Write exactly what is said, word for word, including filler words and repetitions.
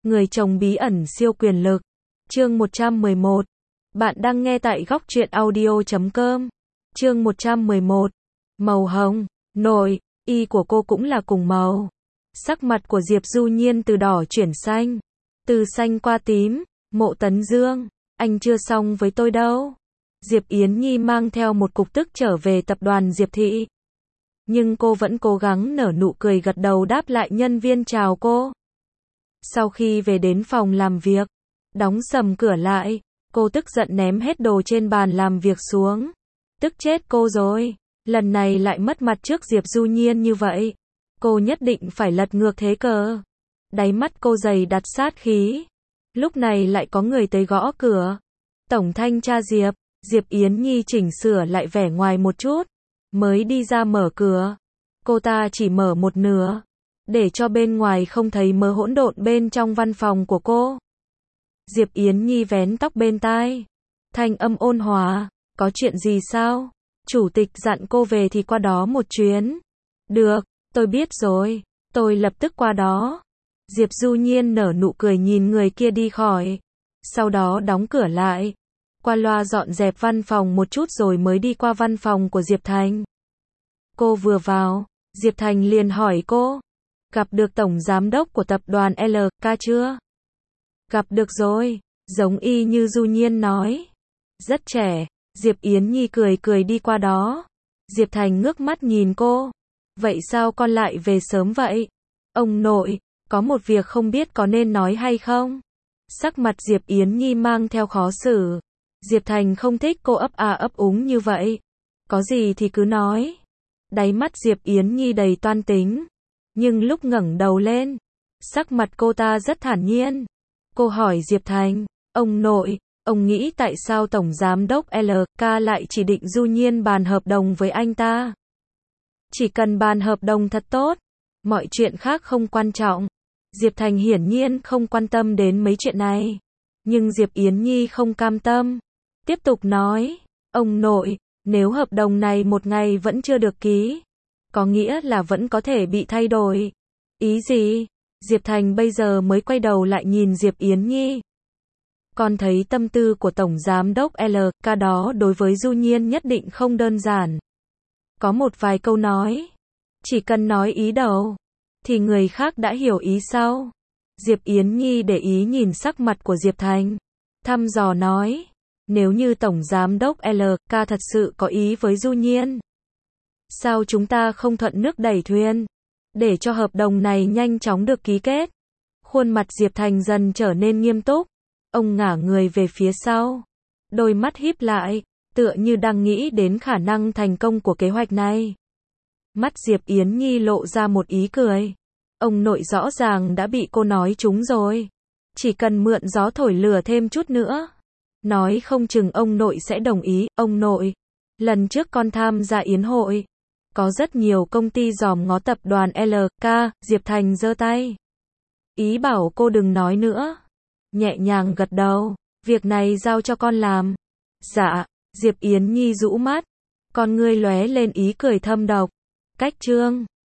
Người chồng bí ẩn siêu quyền lực. Chương một trăm mười một. Bạn đang nghe tại góc truyện audio chấm com. Chương một trăm mười một. Màu hồng. Nội y của cô cũng là cùng màu. Sắc mặt của Diệp Du Nhiên từ đỏ chuyển xanh, từ xanh qua tím. Mộ Tấn Dương, anh chưa xong với tôi đâu. Diệp Yến Nhi mang theo một cục tức trở về tập đoàn Diệp Thị. Nhưng cô vẫn cố gắng nở nụ cười gật đầu đáp lại nhân viên chào cô. Sau khi về đến phòng làm việc, đóng sầm cửa lại, cô tức giận ném hết đồ trên bàn làm việc xuống. Tức chết cô rồi, lần này lại mất mặt trước Diệp Du Nhiên như vậy. Cô nhất định phải lật ngược thế cờ. Đáy mắt cô dày đặt sát khí. Lúc này lại có người tới gõ cửa. Tổng thanh tra Diệp, Diệp Yến Nhi chỉnh sửa lại vẻ ngoài một chút, mới đi ra mở cửa. Cô ta chỉ mở một nửa, để cho bên ngoài không thấy mớ hỗn độn bên trong văn phòng của cô. Diệp Yến Nhi vén tóc bên tai, thanh âm ôn hòa, có chuyện gì sao? Chủ tịch dặn cô về thì qua đó một chuyến. Được, tôi biết rồi, tôi lập tức qua đó. Diệp Du Nhiên nở nụ cười nhìn người kia đi khỏi, sau đó đóng cửa lại, qua loa dọn dẹp văn phòng một chút rồi mới đi qua văn phòng của Diệp Thành. Cô vừa vào, Diệp Thành liền hỏi cô, gặp được tổng giám đốc của tập đoàn L K chưa? Gặp được rồi, giống y như Du Nhiên nói. Rất trẻ. Diệp Yến Nhi cười cười đi qua đó. Diệp Thành ngước mắt nhìn cô. Vậy sao con lại về sớm vậy? Ông nội, có một việc không biết có nên nói hay không? Sắc mặt Diệp Yến Nhi mang theo khó xử. Diệp Thành không thích cô ấp à ấp úng như vậy. Có gì thì cứ nói. Đáy mắt Diệp Yến Nhi đầy toan tính. Nhưng lúc ngẩng đầu lên, sắc mặt cô ta rất thản nhiên. Cô hỏi Diệp Thành, ông nội, ông nghĩ tại sao Tổng Giám đốc L K lại chỉ định Du Nhiên bàn hợp đồng với anh ta? Chỉ cần bàn hợp đồng thật tốt, mọi chuyện khác không quan trọng. Diệp Thành hiển nhiên không quan tâm đến mấy chuyện này. Nhưng Diệp Yến Nhi không cam tâm. Tiếp tục nói, ông nội, nếu hợp đồng này một ngày vẫn chưa được ký, có nghĩa là vẫn có thể bị thay đổi. Ý gì? Diệp Thành bây giờ mới quay đầu lại nhìn Diệp Yến Nhi. Con thấy tâm tư của Tổng Giám đốc L K đó đối với Du Nhiên nhất định không đơn giản. Có một vài câu nói, chỉ cần nói ý đầu, thì người khác đã hiểu ý sau. Diệp Yến Nhi để ý nhìn sắc mặt của Diệp Thành, thăm dò nói, nếu như Tổng Giám đốc L K thật sự có ý với Du Nhiên, sao chúng ta không thuận nước đẩy thuyền, để cho hợp đồng này nhanh chóng được ký kết? Khuôn mặt Diệp Thành dần trở nên nghiêm túc, ông ngả người về phía sau, đôi mắt híp lại, tựa như đang nghĩ đến khả năng thành công của kế hoạch này. Mắt Diệp Yến Nhi lộ ra một ý cười. Ông nội rõ ràng đã bị cô nói trúng rồi. Chỉ cần mượn gió thổi lửa thêm chút nữa, nói không chừng ông nội sẽ đồng ý. Ông nội, lần trước con tham gia yến hội, có rất nhiều công ty dòm ngó tập đoàn L K. Diệp Thành giơ tay, ý bảo cô đừng nói nữa. Nhẹ nhàng gật đầu, việc này giao cho con làm. Dạ. Diệp Yến Nhi rũ mắt, con ngươi lóe lên ý cười thâm độc. Cách chương